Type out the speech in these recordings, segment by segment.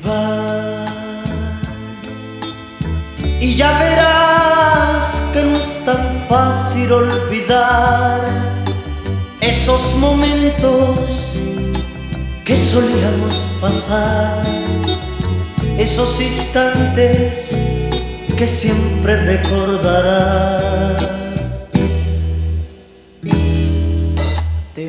vas y ya verás que no es tan fácil olvidar esos momentos que solíamos pasar, esos instantes que siempre recordarás. Te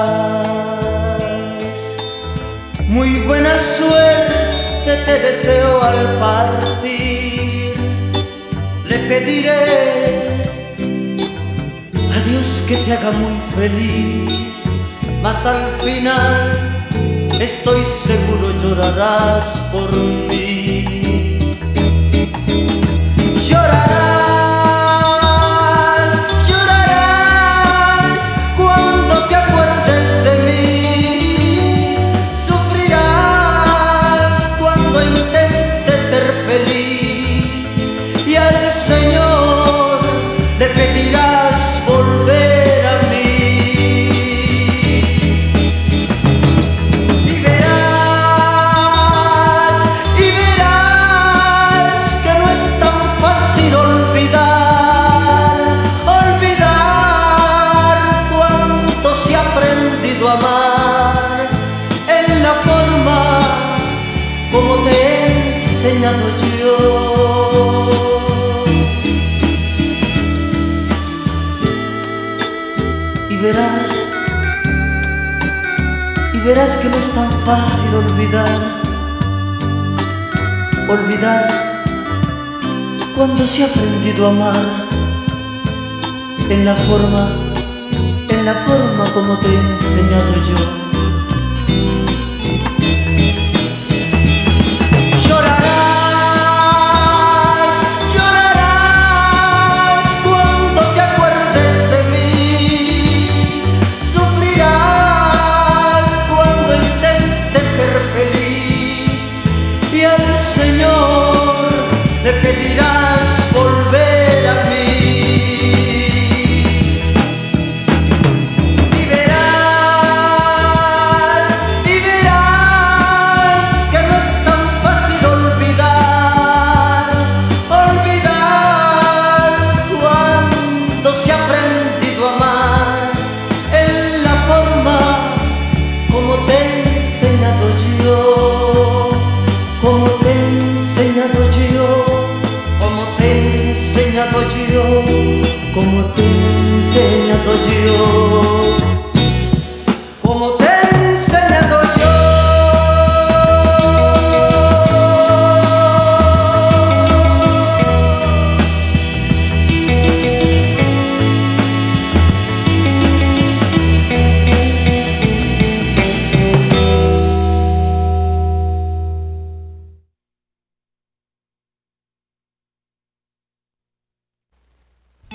vas, muy buena suerte te deseo al partir. Le pediré a Dios que te haga muy feliz, mas al final estoy seguro llorarás por mí. Llorarás, llorarás cuando te acuerdes de mí. Sufrirás cuando intentes ser feliz y al Señor le pedirás volver a mí. Amar en la forma como te he enseñado yo, y verás que no es tan fácil olvidar cuando se ha aprendido a amar en la forma como te he enseñado yo. Llorarás, llorarás cuando te acuerdes de mí. Sufrirás cuando intentes ser feliz y al Señor le pedirás volver a mí. Como te he enseñado yo, como te